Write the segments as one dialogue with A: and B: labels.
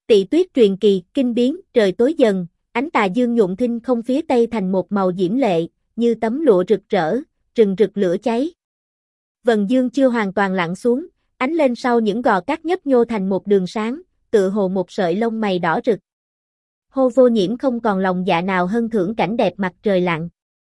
A: Tị tuyết truyền kỳ, kinh biến, trời tối dần, ánh tà dương nhuộm thinh không phía tây thành một màu diễm lệ, như tấm lụa rực rỡ, rừng rực lửa cháy. Vầng dương chưa hoàn toàn lặn xuống, ánh lên sau những gò cát nhấp nhô thành một đường sáng, tựa hồ một sợi lông mày đỏ rực. Hô Vô Nhiễm không còn lòng dạ nào hơn thưởng cảnh đẹp mặt trời lặn.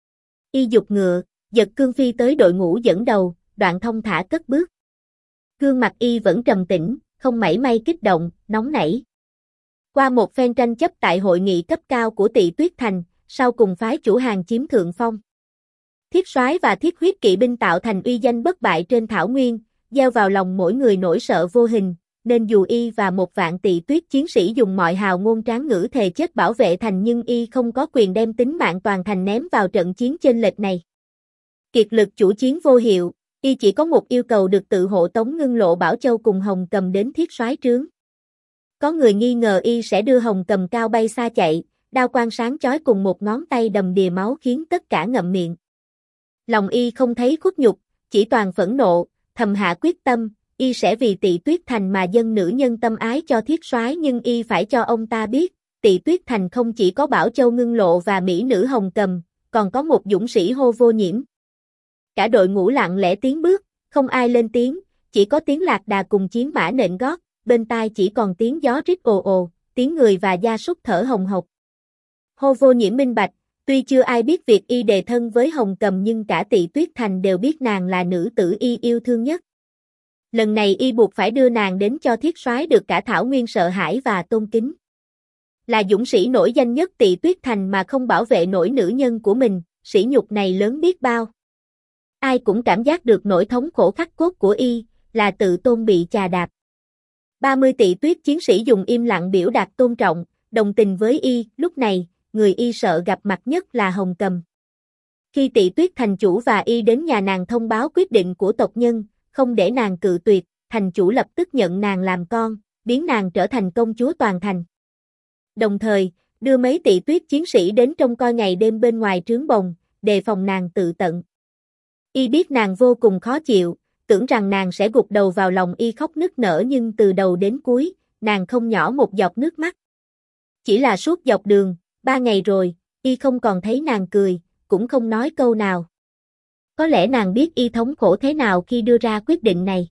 A: Y giục ngựa, giật cương phi tới đội ngũ dẫn đầu, đoạn thông thả cất bước. Gương mặt y vẫn trầm tĩnh, không mảy may kích động, nóng nảy. Qua một phen tranh chấp tại hội nghị cấp cao của Tị Tuyết Thành, sau cùng phái chủ hàng chiếm thượng phong. Thiết soái và thiết huyết kỵ binh tạo thành uy danh bất bại trên thảo nguyên, gieo vào lòng mỗi người nỗi sợ vô hình, nên dù y và 1.000 Tị Tuyết chiến sĩ dùng mọi hào ngôn tráng ngữ thề chết bảo vệ thành, nhưng y không có quyền đem tính mạng toàn thành ném vào trận chiến chênh lệch này. Kiệt lực chủ chiến vô hiệu, y chỉ có một yêu cầu được tự hộ tống Ngưng Lộ Bảo Châu cùng Hồng Cầm đến thiết soái trướng. Có người nghi ngờ y sẽ đưa Hồng Cầm cao bay xa chạy, đao quang sáng chói cùng một ngón tay đầm đìa máu khiến tất cả ngậm miệng. Lòng y không thấy khuất nhục, chỉ toàn phẫn nộ, thầm hạ quyết tâm, y sẽ vì Tị Tuyết Thành mà dâng nữ nhân tâm ái cho thiết soái, nhưng y phải cho ông ta biết, Tị Tuyết Thành không chỉ có Bảo Châu Ngưng Lộ và mỹ nữ Hồng Cầm, còn có một dũng sĩ Hô Vô Nhiễm. Cả đội ngũ lặng lẽ tiến bước, không ai lên tiếng, chỉ có tiếng lạc đà cùng chiến mã nện gót, bên tai chỉ còn tiếng gió rít ồ ồ, tiếng người và gia súc thở hồng hộc. Hô Vô Nhiễm minh bạch, tuy chưa ai biết việc y đề thân với Hồng Cầm, nhưng cả Tị Tuyết Thành đều biết nàng là nữ tử y yêu thương nhất. Lần này y buộc phải đưa nàng đến cho thiết soái được cả thảo nguyên sợ hãi và tôn kính. Là dũng sĩ nổi danh nhất Tị Tuyết Thành mà không bảo vệ nổi nữ nhân của mình, sỉ nhục này lớn biết bao. Ai cũng cảm giác được nỗi thống khổ khắc cốt của y, là tự tôn bị chà đạp. 30 Tị Tuyết chiến sĩ dùng im lặng biểu đạt tôn trọng, đồng tình với y, lúc này, người y sợ gặp mặt nhất là Hồng Cầm. Khi Tị Tuyết thành chủ và y đến nhà nàng thông báo quyết định của tộc nhân, không để nàng cự tuyệt, thành chủ lập tức nhận nàng làm con, biến nàng trở thành công chúa toàn thành. Đồng thời, đưa mấy Tị Tuyết chiến sĩ đến trông coi ngày đêm bên ngoài trướng bồng, đề phòng nàng tự tận. Y biết nàng vô cùng khó chịu, tưởng rằng nàng sẽ gục đầu vào lòng y khóc nức nở, nhưng từ đầu đến cuối, nàng không nhỏ một giọt nước mắt. Chỉ là suốt dọc đường, 3 ngày rồi, y không còn thấy nàng cười, cũng không nói câu nào. Có lẽ nàng biết y thống khổ thế nào khi đưa ra quyết định này.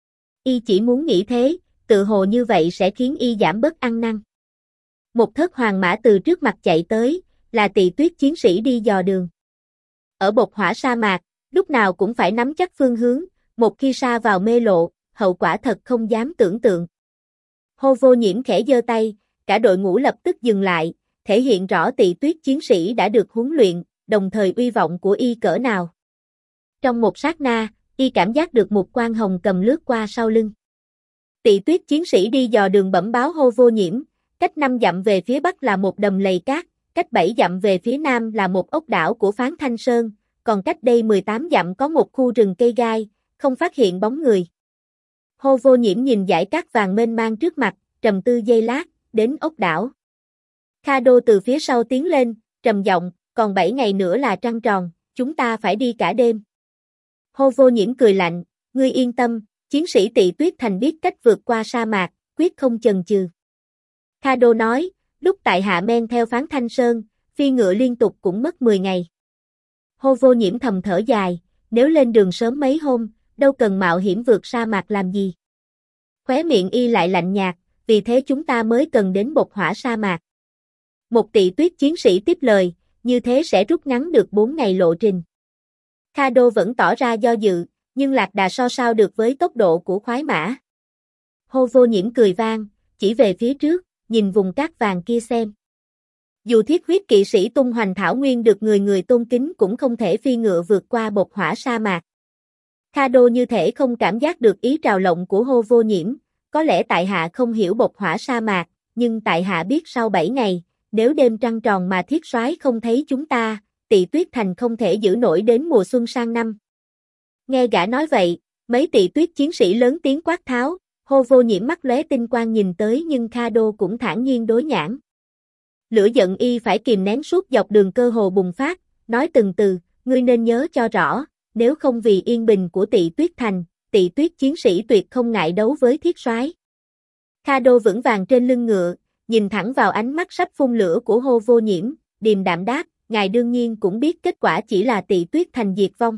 A: Y chỉ muốn nghĩ thế, tự hồ như vậy sẽ khiến y giảm bớt ăn năn. Một thất hoàng mã từ trước mặt chạy tới, là Tị Tuyết chiến sĩ đi dò đường. Ở bộc hỏa sa mạc, lúc nào cũng phải nắm chắc phương hướng, một khi sa vào mê lộ, hậu quả thật không dám tưởng tượng. Hô Vô Nhiễm khẽ giơ tay, cả đội ngũ lập tức dừng lại, thể hiện rõ Tị Tuyết chiến sĩ đã được huấn luyện, đồng thời uy vọng của y cỡ nào. Trong một sát na, y cảm giác được một quang Hồng Cầm lướt qua sau lưng. Tị Tuyết chiến sĩ đi dò đường bẩm báo Hô Vô Nhiễm, cách 5 dặm về phía bắc là một đầm lầy cát, cách 7 dặm về phía nam là một ốc đảo của Phán Thanh Sơn, còn cách đây 18 dặm có một khu rừng cây gai, không phát hiện bóng người. Hô Vô Nhiễm nhìn dải cát vàng mênh mang trước mặt, trầm tư giây lát, đến ốc đảo. Kha Đô từ phía sau tiến lên, trầm giọng, còn 7 ngày nữa là trăng tròn, chúng ta phải đi cả đêm. Hô Vô Nhiễm cười lạnh, ngươi yên tâm, chiến sĩ Tị Tuyết Thành biết cách vượt qua sa mạc, quyết không chần chừ. Kha Đô nói, lúc tại hạ men theo Phán Thanh Sơn, phi ngựa liên tục cũng mất 10 ngày. Hô Vô Nhiễm thầm thở dài, nếu lên đường sớm mấy hôm, đâu cần mạo hiểm vượt sa mạc làm gì. Khóe miệng y lại lạnh nhạt, vì thế chúng ta mới cần đến bộc hỏa sa mạc. Một Tị Tuyết chiến sĩ tiếp lời, như thế sẽ rút ngắn được 4 ngày lộ trình. Kha Đô vẫn tỏ ra do dự, nhưng lạc đà so sao được với tốc độ của khoái mã. Hô Vô Nhiễm cười vang, chỉ về phía trước, nhìn vùng cát vàng kia xem. Dù thiết huyết kỵ sĩ tung hoành thảo nguyên được người người tôn kính cũng không thể phi ngựa vượt qua bộc hỏa sa mạc. Kha Đô như thể không cảm giác được ý trào lộng của Hô Vô Nhiễm, có lẽ tại hạ không hiểu bộc hỏa sa mạc, nhưng tại hạ biết sau 7 ngày, nếu đêm trăng tròn mà thiết soái không thấy chúng ta, Tị Tuyết Thành không thể giữ nổi đến mùa xuân sang năm. Nghe gã nói vậy, mấy Tị Tuyết chiến sĩ lớn tiếng quát tháo, Hô Vô Nhiễm mắt lóe tinh quang nhìn tới, nhưng Kha Đô cũng thản nhiên đối nhãn. Lửa giận y phải kìm nén suốt dọc đường cơ hồ bùng phát, nói từng từ, ngươi nên nhớ cho rõ, nếu không vì yên bình của Tị Tuyết Thành, Tị Tuyết chiến sĩ tuyệt không ngại đấu với thiết soái. Kha Đô vững vàng trên lưng ngựa, nhìn thẳng vào ánh mắt sắp phun lửa của Hô Vô Nhiễm, điềm đạm đáp, ngài đương nhiên cũng biết kết quả chỉ là Tị Tuyết Thành diệt vong.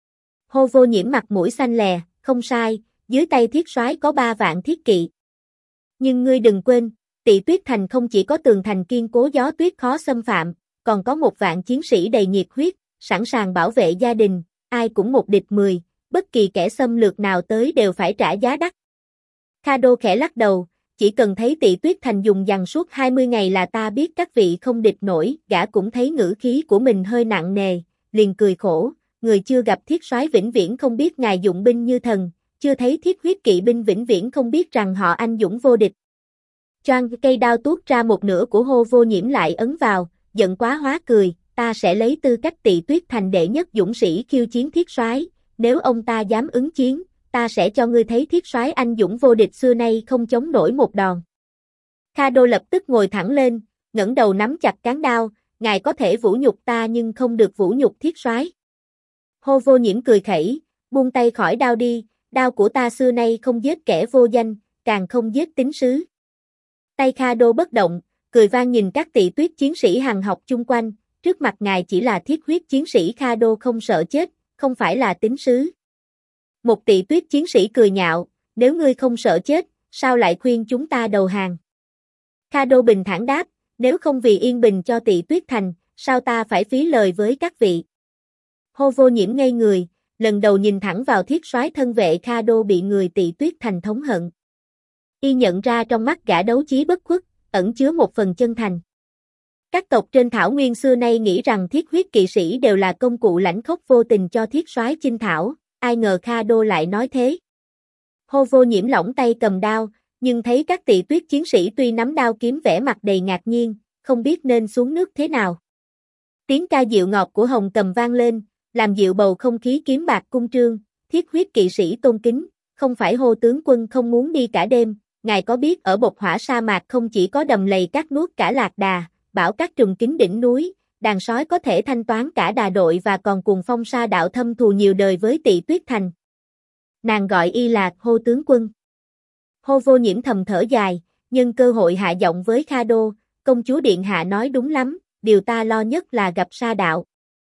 A: Hô Vô Nhiễm mặt mũi xanh lè, không sai, dưới tay thiết soái có 3 vạn thiết kỵ. Nhưng ngươi đừng quên, Tị Tuyết Thành không chỉ có tường thành kiên cố gió tuyết khó xâm phạm, còn có 1 vạn chiến sĩ đầy nhiệt huyết, sẵn sàng bảo vệ gia đình, ai cũng một địch 10, bất kỳ kẻ xâm lược nào tới đều phải trả giá đắt. Kha Đô khẽ lắc đầu, chỉ cần thấy Tị Tuyết Thành dùng dằng suốt 20 ngày là ta biết các vị không địch nổi, gã cũng thấy ngữ khí của mình hơi nặng nề, liền cười khổ, người chưa gặp thiết soái vĩnh viễn không biết ngài dụng binh như thần, chưa thấy thiết huyết kỵ binh vĩnh viễn không biết rằng họ anh dũng vô địch. Choang cây đao tuốt ra một nửa của Hô Vô Nhiễm lại ấn vào, giận quá hóa cười, ta sẽ lấy tư cách Tị Tuyết Thành đệ nhất dũng sĩ khiêu chiến thiết soái, nếu ông ta dám ứng chiến, ta sẽ cho ngươi thấy thiết soái anh dũng vô địch xưa nay không chống nổi một đòn. Kha Đô lập tức ngồi thẳng lên, ngẩng đầu nắm chặt cán đao, ngài có thể vũ nhục ta nhưng không được vũ nhục thiết soái. Hô Vô Nhiễm cười khẩy, buông tay khỏi đao đi, đao của ta xưa nay không giết kẻ vô danh, càng không giết tín sứ. Tay Kha Đô bất động, cười vang nhìn các Tị Tuyết chiến sĩ hàng học chung quanh, trước mặt ngài chỉ là thiết huyết chiến sĩ. Kha Đô không sợ chết, không phải là tín sứ. Một Tị Tuyết chiến sĩ cười nhạo, nếu ngươi không sợ chết, sao lại khuyên chúng ta đầu hàng? Kha Đô bình thản đáp, nếu không vì yên bình cho Tị Tuyết Thành, sao ta phải phí lời với các vị? Hô Vô Nhiễm ngây người, lần đầu nhìn thẳng vào thiết soái thân vệ Kha Đô bị người Tị Tuyết Thành thống hận. Y nhận ra trong mắt gã đấu chí bất khuất, ẩn chứa một phần chân thành. Các tộc trên thảo nguyên xưa nay nghĩ rằng thiết huyết kỵ sĩ đều là công cụ lãnh khốc vô tình cho thiết soái chinh thảo, ai ngờ Kha Đô lại nói thế. Hô Vô Nhiễm lỏng tay cầm đao, nhưng thấy các Tị Tuyết chiến sĩ tuy nắm đao kiếm vẻ mặt đầy ngạc nhiên, không biết nên xuống nước thế nào. Tiếng ca dịu ngọt của Hồng Cầm vang lên, làm dịu bầu không khí kiếm bạc cung trương, thiết huyết kỵ sĩ tôn kính, không phải Hô tướng quân không muốn đi cả đêm, ngài có biết ở Bộc Hỏa sa mạc không chỉ có đầm lầy cát nuốt cả lạc đà, bão cát trùm kín đỉnh núi, đàn sói có thể thanh toán cả đà đội và còn cùng Phong Sa đạo thâm thù nhiều đời với Tị Tuyết Thành. Nàng gọi y là Hô tướng quân. Hô Vô Nhiễm thầm thở dài, nhân cơ hội hạ giọng với Kha Đô, công chúa điện hạ nói đúng lắm, điều ta lo nhất là gặp Sa đạo.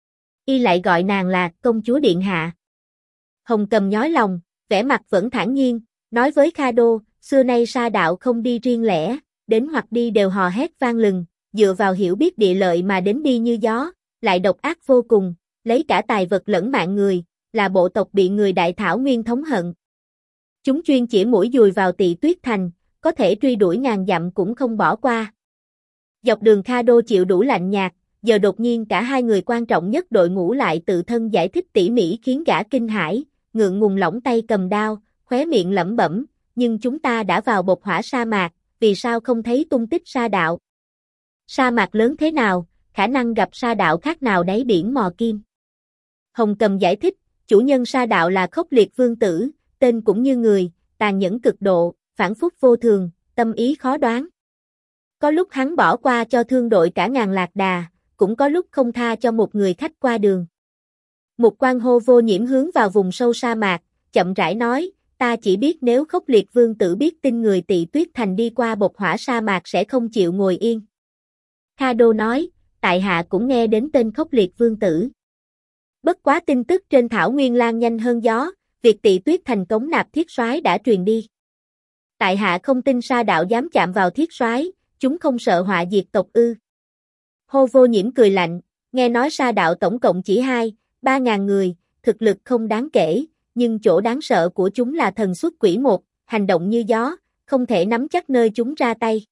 A: Y lại gọi nàng là công chúa điện hạ. Hồng Cầm nhói lòng, vẻ mặt vẫn thản nhiên, nói với Kha Đô, xưa nay Sa đạo không đi riêng lẻ, đến hoặc đi đều hò hét vang lừng, dựa vào hiểu biết địa lợi mà đến đi như gió, lại độc ác vô cùng, lấy cả tài vật lẫn mạng người, là bộ tộc bị người Đại Thảo Nguyên thống hận. Chúng chuyên chỉ mũi dùi vào Tị Tuyết Thành, có thể truy đuổi ngàn dặm cũng không bỏ qua. Dọc đường Kha Đô chịu đủ lạnh nhạt, giờ đột nhiên cả hai người quan trọng nhất đội ngũ lại tự thân giải thích tỉ mỉ khiến gã kinh hãi, ngượng ngùng lỏng tay cầm đao, khóe miệng lẩm bẩm, nhưng chúng ta đã vào Bộc Hỏa sa mạc, vì sao không thấy tung tích Sa đạo? Sa mạc lớn thế nào, khả năng gặp Sa đạo khác nào đáy biển mò kim. Hồng Cầm giải thích, chủ nhân Sa đạo là Khốc Liệt Vương Tử, tên cũng như người, tàn nhẫn cực độ, phản phúc vô thường, tâm ý khó đoán. Có lúc hắn bỏ qua cho thương đội cả ngàn lạc đà, cũng có lúc không tha cho một người khách qua đường. Một quan Hô Vô Nhiễm hướng vào vùng sâu sa mạc, chậm rãi nói, ta chỉ biết nếu Khốc Liệt Vương Tử biết tin người Tị Tuyết Thành đi qua Bộc Hỏa sa mạc sẽ không chịu ngồi yên. Kha Đô nói, tại hạ cũng nghe đến tên Khốc Liệt Vương Tử. Bất quá tin tức trên thảo nguyên lan nhanh hơn gió, việc Tị Tuyết Thành cống nạp thiết soái đã truyền đi. Tại hạ không tin Sa đạo dám chạm vào thiết soái, chúng không sợ họa diệt tộc ư? Hô Vô Nhiễm cười lạnh, nghe nói Sa đạo tổng cộng chỉ 2-3 ngàn người, thực lực không đáng kể, nhưng chỗ đáng sợ của chúng là thần xuất quỷ một, hành động như gió, không thể nắm chắc nơi chúng ra tay.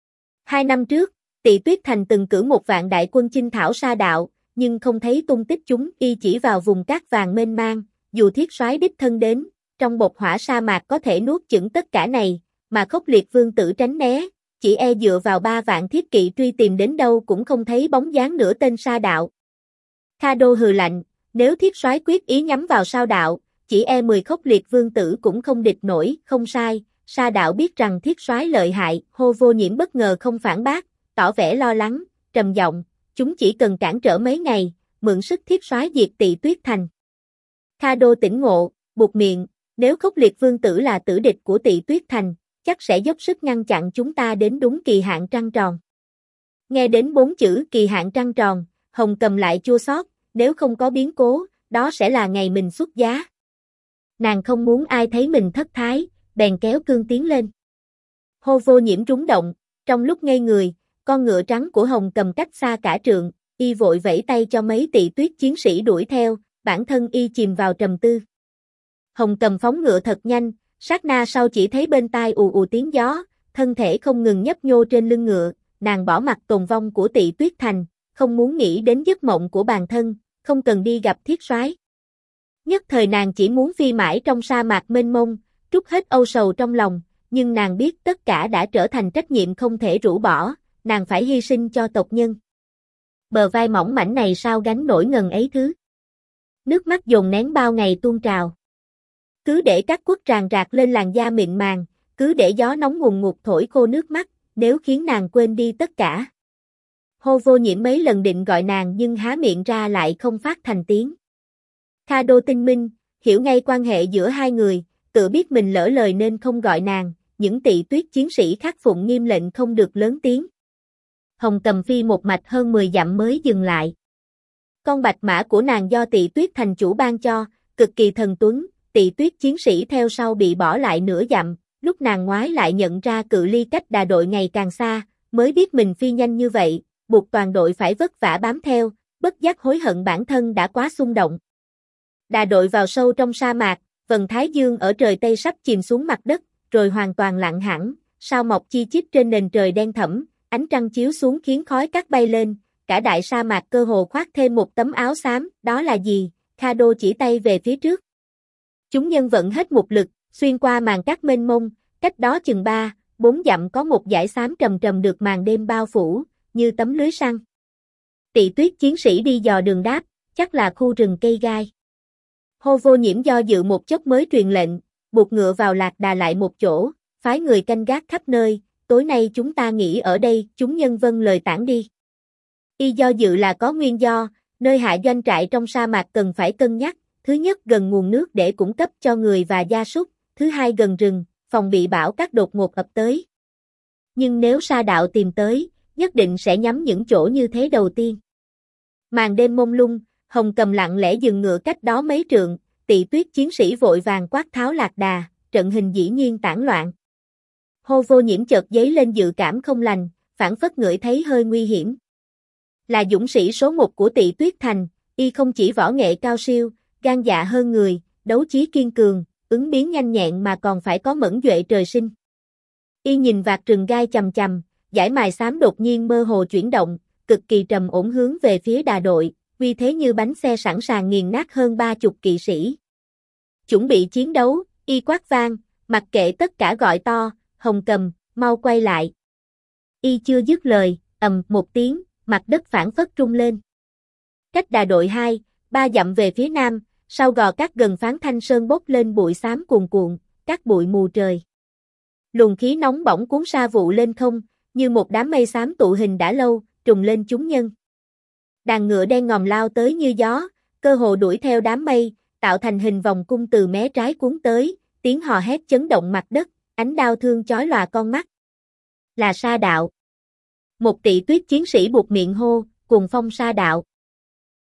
A: 2 năm trước, Tị Tuyết Thành từng cử 1 vạn đại quân chinh thảo Sa đạo, nhưng không thấy tung tích chúng, y chỉ vào vùng cát vàng mênh mang, dù thiết soái đích thân đến, trong Bộc Hỏa sa mạc có thể nuốt chửng tất cả này, mà Khốc Liệt Vương Tử tránh né, chỉ e dựa vào 3 vạn thiết kỵ truy tìm đến đâu cũng không thấy bóng dáng nửa tên Sa đạo. Kha Đô hừ lạnh, nếu thiết soái quyết ý nhắm vào Sa đạo, chỉ e 10 Khốc Liệt Vương Tử cũng không địch nổi, không sai, Sa đạo biết rằng thiết soái lợi hại, Hô Vô Nhiễm bất ngờ không phản bác, tỏ vẻ lo lắng, trầm giọng, chúng chỉ cần cản trở mấy ngày, mượn sức thiết soái diệt Tị Tuyết Thành. Kha Đô tỉnh ngộ, buột miệng, nếu Khốc Liệt Vương Tử là tử địch của Tị Tuyết Thành, chắc sẽ dốc sức ngăn chặn chúng ta đến đúng kỳ hạn trăng tròn. Nghe đến 4 chữ kỳ hạn trăng tròn, Hồng Cầm lại chua xót, nếu không có biến cố, đó sẽ là ngày mình xuất giá. Nàng không muốn ai thấy mình thất thái, bèn kéo cương tiến lên. Hô Vô Nhiễm rúng động, trong lúc ngây người, con ngựa trắng của Hồng Cầm cách xa cả trượng, y vội vẫy tay cho mấy Tỵ Tuyết chiến sĩ đuổi theo, bản thân y chìm vào trầm tư. Hồng Cầm phóng ngựa thật nhanh, sát na sau chỉ thấy bên tai ù ù tiếng gió, thân thể không ngừng nhấp nhô trên lưng ngựa, nàng bỏ mặc tồn vong của Tỵ Tuyết Thành, không muốn nghĩ đến giấc mộng của bản thân, không cần đi gặp thiết soái. Nhất thời nàng chỉ muốn phi mãi trong sa mạc mênh mông, trút hết âu sầu trong lòng, nhưng nàng biết tất cả đã trở thành trách nhiệm không thể rũ bỏ, nàng phải hy sinh cho tộc nhân. Bờ vai mỏng mảnh này sao gánh nổi ngần ấy thứ. Nước mắt dồn nén bao ngày tuôn trào. Cứ để các quất tràn rạc lên làn da mịn màng, cứ để gió nóng ngùn ngụt thổi khô nước mắt, nếu khiến nàng quên đi tất cả. Hô Vô Nhiễm mấy lần định gọi nàng nhưng há miệng ra lại không phát thành tiếng. Kha Đô tinh minh, hiểu ngay quan hệ giữa hai người, tự biết mình lỡ lời nên không gọi nàng, những Tỵ Tuyết chiến sĩ khác phụng nghiêm lệnh không được lớn tiếng. Hồng Cầm phi một mạch hơn 10 dặm mới dừng lại. Con bạch mã của nàng do Tỵ Tuyết Thành chủ ban cho, cực kỳ thần tuấn, Tỵ Tuyết chiến sĩ theo sau bị bỏ lại nửa dặm, lúc nàng ngoái lại nhận ra cự ly cách đà đội ngày càng xa, mới biết mình phi nhanh như vậy, buộc toàn đội phải vất vả bám theo, bất giác hối hận bản thân đã quá xung động. Đà đội vào sâu trong sa mạc, vầng thái dương ở trời Tây sắp chìm xuống mặt đất, rồi hoàn toàn lặng hẳn, sao mọc chi chít trên nền trời đen thẫm, ánh trăng chiếu xuống khiến khói cát bay lên, cả đại sa mạc cơ hồ khoác thêm một tấm áo xám, đó là gì? Kha Đô chỉ tay về phía trước. Chúng nhân vận hết một lực, xuyên qua màn cát mênh mông, cách đó chừng 3-4 dặm có một dải xám trầm trầm được màn đêm bao phủ, như tấm lưới săn. Tỵ Tuyết chiến sĩ đi dò đường đáp, chắc là khu rừng cây gai. Hô Vô Nhiễm do dự một chốc mới truyền lệnh, buộc ngựa vào lạc đà lại một chỗ, phái người canh gác khắp nơi, tối nay chúng ta nghỉ ở đây, chúng nhân vâng lời tản đi. Y do dự là có nguyên do, nơi hạ doanh trại trong sa mạc cần phải cân nhắc, thứ nhất gần nguồn nước để cung cấp cho người và gia súc, thứ hai gần rừng, phòng bị bão cát đột ngột ập tới. Nhưng nếu Sa Đạo tìm tới, nhất định sẽ nhắm những chỗ như thế đầu tiên. Màn đêm mông lung, Hồng Cầm lặng lẽ dừng ngựa cách đó mấy trượng, Tỵ Tuyết chiến sĩ vội vàng quát tháo lạc đà, trận hình dĩ nhiên tản loạn. Hô Vô Nhiễm chợt dấy lên dự cảm không lành, phảng phất ngửi thấy hơi nguy hiểm. Là dũng sĩ số 1 của Tỵ Tuyết Thành, y không chỉ võ nghệ cao siêu, gan dạ hơn người, đấu chí kiên cường, ứng biến nhanh nhẹn mà còn phải có mẫn duệ trời sinh. Y nhìn vạt rừng gai chằm chằm, dải mài xám đột nhiên mơ hồ chuyển động, cực kỳ trầm ổn hướng về phía đà đội, uy thế như bánh xe sẵn sàng nghiền nát hơn 30 kỵ sĩ. Chuẩn bị chiến đấu, y quát vang, mặc kệ tất cả gọi to, Hồng Cầm, mau quay lại. Y chưa dứt lời, ầm một tiếng, mặt đất phảng phất rung lên. Cách đà đội 2-3 dặm về phía nam, sau gò cát gần Phán Thanh Sơn bốc lên bụi xám cuồn cuộn, cát bụi mù trời. Luồng khí nóng bỏng cuốn sa vụ lên không, như một đám mây xám tụ hình đã lâu, trùng lên chúng nhân. Đàn ngựa đen ngòm lao tới như gió, cơ hồ đuổi theo đám mây, tạo thành hình vòng cung từ mé trái cuốn tới, tiếng hò hét chấn động mặt đất, ánh đao thương chói lòa con mắt. Là Sa Đạo. Một Tỵ Tuyết chiến sĩ buột miệng hô, Cuồng Phong Sa Đạo.